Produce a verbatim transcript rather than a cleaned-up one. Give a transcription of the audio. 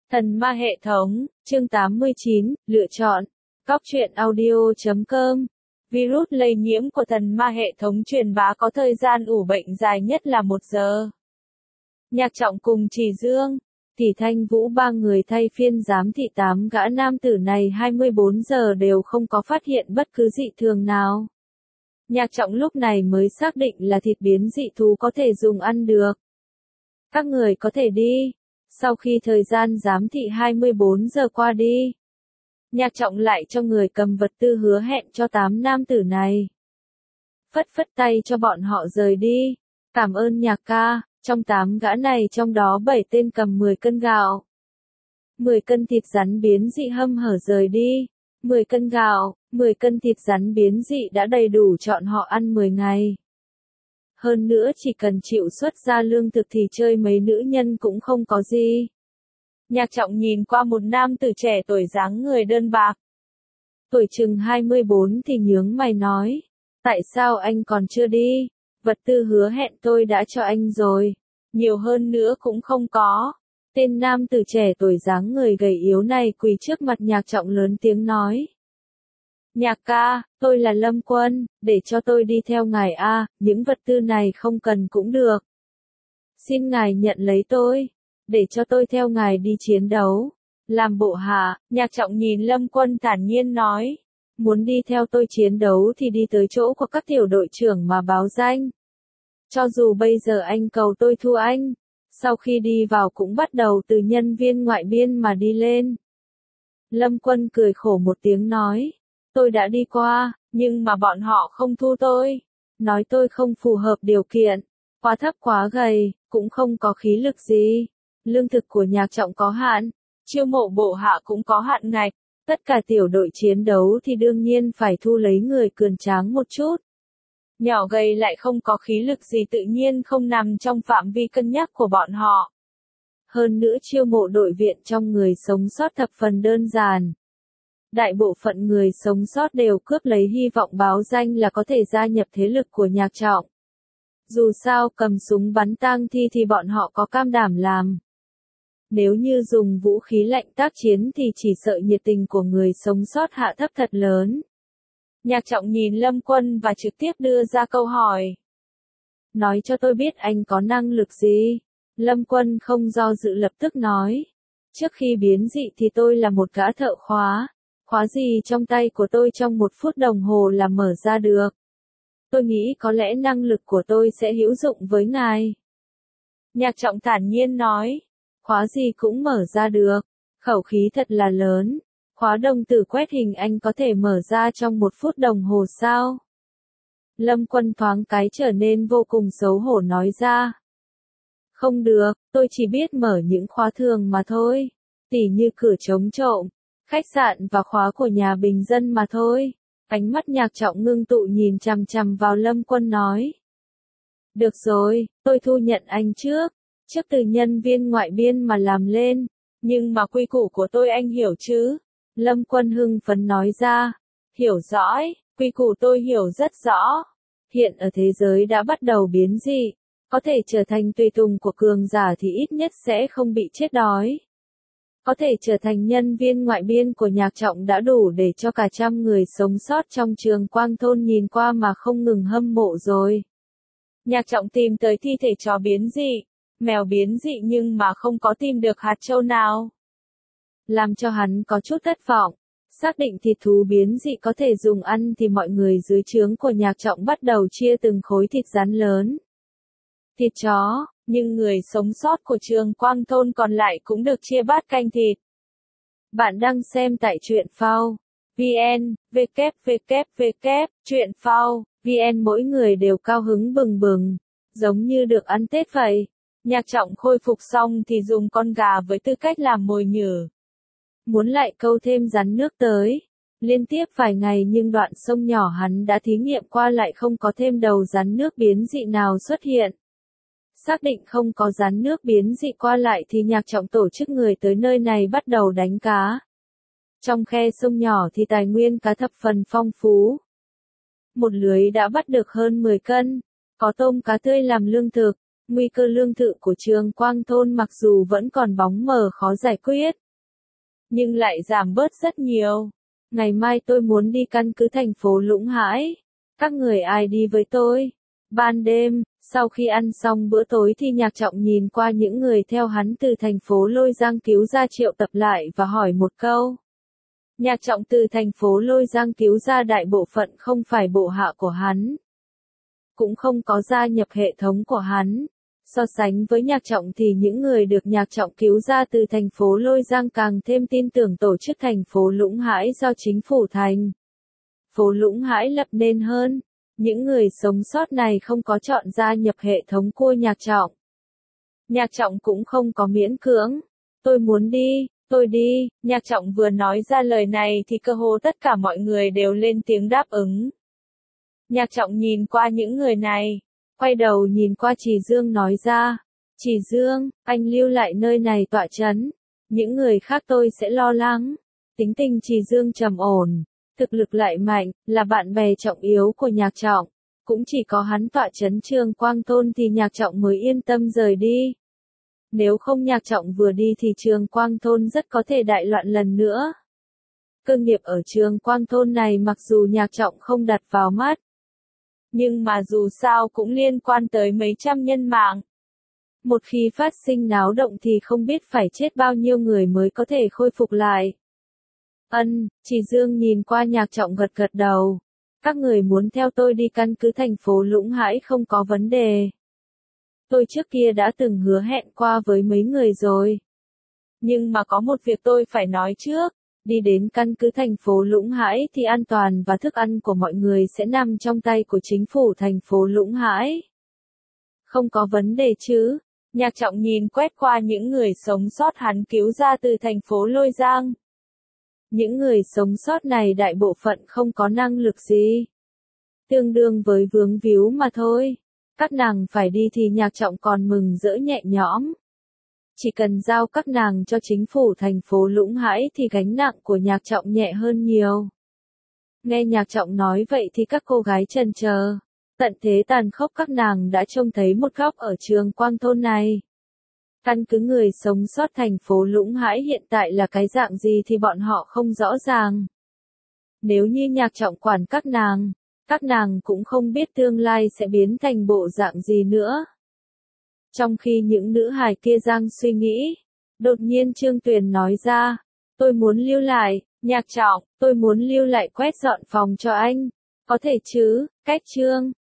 Thần ma hệ thống, chương tám mươi chín, lựa chọn. Cóc truyện audio chấm com. Virus lây nhiễm của thần ma hệ thống truyền bá có thời gian ủ bệnh dài nhất là một giờ. Nhạc Trọng cùng Trì Dương, Tỷ Thanh Vũ ba người thay phiên giám thị tám gã nam tử này hai mươi bốn giờ đều không có phát hiện bất cứ dị thường nào. Nhạc Trọng lúc này mới xác định là thịt biến dị thú có thể dùng ăn được. Các người có thể đi. Sau khi thời gian giám thị hai mươi bốn giờ qua đi, Nhạc Trọng lại cho người cầm vật tư hứa hẹn cho tám nam tử này. Phất phất tay cho bọn họ rời đi. Cảm ơn Nhạc ca, trong tám gã này trong đó bảy tên cầm mười cân gạo. mười cân thịt rắn biến dị hâm hở rời đi. mười cân gạo, mười cân thịt rắn biến dị đã đầy đủ chọn họ ăn mười ngày. Hơn nữa chỉ cần chịu xuất ra lương thực thì chơi mấy nữ nhân cũng không có gì. Nhạc Trọng nhìn qua một nam tử trẻ tuổi dáng người đơn bạc. Tuổi chừng hai mươi bốn thì nhướng mày nói. Tại sao anh còn chưa đi? Vật tư hứa hẹn tôi đã cho anh rồi. Nhiều hơn nữa cũng không có. Tên nam tử trẻ tuổi dáng người gầy yếu này quỳ trước mặt Nhạc Trọng lớn tiếng nói. Nhạc ca, tôi là Lâm Quân, để cho tôi đi theo ngài a, những vật tư này không cần cũng được. Xin ngài nhận lấy tôi, để cho tôi theo ngài đi chiến đấu. Làm bộ hạ, Nhạc Trọng nhìn Lâm Quân thản nhiên nói. Muốn đi theo tôi chiến đấu thì đi tới chỗ của các tiểu đội trưởng mà báo danh. Cho dù bây giờ anh cầu tôi thua anh, sau khi đi vào cũng bắt đầu từ nhân viên ngoại biên mà đi lên. Lâm Quân cười khổ một tiếng nói. Tôi đã đi qua, nhưng mà bọn họ không thu tôi. Nói tôi không phù hợp điều kiện. Quá thấp quá gầy, cũng không có khí lực gì. Lương thực của Nhạc Trọng có hạn. Chiêu mộ bộ hạ cũng có hạn ngạch. Tất cả tiểu đội chiến đấu thì đương nhiên phải thu lấy người cường tráng một chút. Nhỏ gầy lại không có khí lực gì tự nhiên không nằm trong phạm vi cân nhắc của bọn họ. Hơn nữa chiêu mộ đội viện trong người sống sót thập phần đơn giản. Đại bộ phận người sống sót đều cướp lấy hy vọng báo danh là có thể gia nhập thế lực của Nhạc Trọng. Dù sao cầm súng bắn tang thi thì bọn họ có cam đảm làm. Nếu như dùng vũ khí lạnh tác chiến thì chỉ sợ nhiệt tình của người sống sót hạ thấp thật lớn. Nhạc Trọng nhìn Lâm Quân và trực tiếp đưa ra câu hỏi. Nói cho tôi biết anh có năng lực gì? Lâm Quân không do dự lập tức nói. Trước khi biến dị thì tôi là một gã thợ khóa. Khóa gì trong tay của tôi trong một phút đồng hồ là mở ra được. Tôi nghĩ có lẽ năng lực của tôi sẽ hữu dụng với ngài. Nhạc Trọng thản nhiên nói. Khóa gì cũng mở ra được. Khẩu khí thật là lớn. Khóa đồng tử quét hình anh có thể mở ra trong một phút đồng hồ sao? Lâm Quân thoáng cái trở nên vô cùng xấu hổ nói ra. Không được, tôi chỉ biết mở những khóa thường mà thôi. Tỉ như cửa chống trộm, khách sạn và khóa của nhà bình dân mà thôi. Ánh mắt Nhạc Trọng ngưng tụ nhìn chằm chằm vào Lâm Quân nói. Được rồi, tôi thu nhận anh trước. Trước từ nhân viên ngoại biên mà làm lên. Nhưng mà quy củ của tôi anh hiểu chứ? Lâm Quân hưng phấn nói ra. Hiểu rõ, quy củ tôi hiểu rất rõ. Hiện ở thế giới đã bắt đầu biến dị. Có thể trở thành tùy tùng của cường giả thì ít nhất sẽ không bị chết đói. Có thể trở thành nhân viên ngoại biên của Nhạc Trọng đã đủ để cho cả trăm người sống sót trong Trường Quang Thôn nhìn qua mà không ngừng hâm mộ rồi. Nhạc Trọng tìm tới thi thể chó biến dị, mèo biến dị nhưng mà không có tìm được hạt châu nào. Làm cho hắn có chút thất vọng. Xác định thịt thú biến dị có thể dùng ăn thì mọi người dưới trướng của Nhạc Trọng bắt đầu chia từng khối thịt rắn lớn. Thịt chó, nhưng người sống sót của Trường Quang Thôn còn lại cũng được chia bát canh thịt. Bạn đang xem tại truyện phao. vn, www, truyện phao, vn mỗi người đều cao hứng bừng bừng, giống như được ăn Tết vậy. Nhạc Trọng khôi phục xong thì dùng con gà với tư cách làm mồi nhử. Muốn lại câu thêm rắn nước tới. Liên tiếp vài ngày nhưng đoạn sông nhỏ hắn đã thí nghiệm qua lại không có thêm đầu rắn nước biến dị nào xuất hiện. Xác định không có rắn nước biến dị qua lại thì Nhạc Trọng tổ chức người tới nơi này bắt đầu đánh cá. Trong khe sông nhỏ thì tài nguyên cá thập phần phong phú. Một lưới đã bắt được hơn mười cân. Có tôm cá tươi làm lương thực. Nguy cơ lương thực của Trường Quang thôn mặc dù vẫn còn bóng mờ khó giải quyết, nhưng lại giảm bớt rất nhiều. Ngày mai tôi muốn đi căn cứ thành phố Lũng Hãi. Các người ai đi với tôi? Ban đêm, sau khi ăn xong bữa tối thì Nhạc Trọng nhìn qua những người theo hắn từ thành phố Lôi Giang cứu ra triệu tập lại và hỏi một câu. Nhạc Trọng từ thành phố Lôi Giang cứu ra đại bộ phận không phải bộ hạ của hắn, cũng không có gia nhập hệ thống của hắn. So sánh với Nhạc Trọng thì những người được Nhạc Trọng cứu ra từ thành phố Lôi Giang càng thêm tin tưởng tổ chức thành phố Lũng Hãi do chính phủ thành phố Lũng Hãi lập nên hơn. Những người sống sót này không có chọn gia nhập hệ thống của Nhạc Trọng. Nhạc Trọng cũng không có miễn cưỡng. Tôi muốn đi, tôi đi. Nhạc Trọng vừa nói ra lời này thì cơ hồ tất cả mọi người đều lên tiếng đáp ứng. Nhạc Trọng nhìn qua những người này, quay đầu nhìn qua Trì Dương nói ra. Trì Dương, anh lưu lại nơi này tọa trấn. Những người khác tôi sẽ lo lắng. Tính tình Trì Dương trầm ổn, thực lực lại mạnh, là bạn bè trọng yếu của Nhạc Trọng. Cũng chỉ có hắn tọa trấn Trường Quang thôn thì Nhạc Trọng mới yên tâm rời đi. Nếu không Nhạc Trọng vừa đi thì Trường Quang thôn rất có thể đại loạn lần nữa. Cơ nghiệp ở Trường Quang thôn này mặc dù Nhạc Trọng không đặt vào mắt, nhưng mà dù sao cũng liên quan tới mấy trăm nhân mạng. Một khi phát sinh náo động thì không biết phải chết bao nhiêu người mới có thể khôi phục lại. Ân, Trì Dương nhìn qua Nhạc Trọng gật gật đầu. Các người muốn theo tôi đi căn cứ thành phố Lũng Hãi không có vấn đề. Tôi trước kia đã từng hứa hẹn qua với mấy người rồi. Nhưng mà có một việc tôi phải nói trước. Đi đến căn cứ thành phố Lũng Hãi thì an toàn và thức ăn của mọi người sẽ nằm trong tay của chính phủ thành phố Lũng Hãi. Không có vấn đề chứ? Nhạc Trọng nhìn quét qua những người sống sót hắn cứu ra từ thành phố Lôi Giang. Những người sống sót này đại bộ phận không có năng lực gì. Tương đương với vướng víu mà thôi. Các nàng phải đi thì Nhạc Trọng còn mừng rỡ nhẹ nhõm. Chỉ cần giao các nàng cho chính phủ thành phố Lũng Hãi thì gánh nặng của Nhạc Trọng nhẹ hơn nhiều. Nghe Nhạc Trọng nói vậy thì các cô gái chần chờ. Tận thế tàn khốc các nàng đã trông thấy một góc ở Trường Quang thôn này. Căn cứ người sống sót thành phố Lũng Hãi hiện tại là cái dạng gì thì bọn họ không rõ ràng. Nếu như Nhạc Trọng quản các nàng, các nàng cũng không biết tương lai sẽ biến thành bộ dạng gì nữa. Trong khi những nữ hài kia đang suy nghĩ, đột nhiên Trương Tuyền nói ra, tôi muốn lưu lại, Nhạc Trọng, tôi muốn lưu lại quét dọn phòng cho anh. Có thể chứ, cách Trương,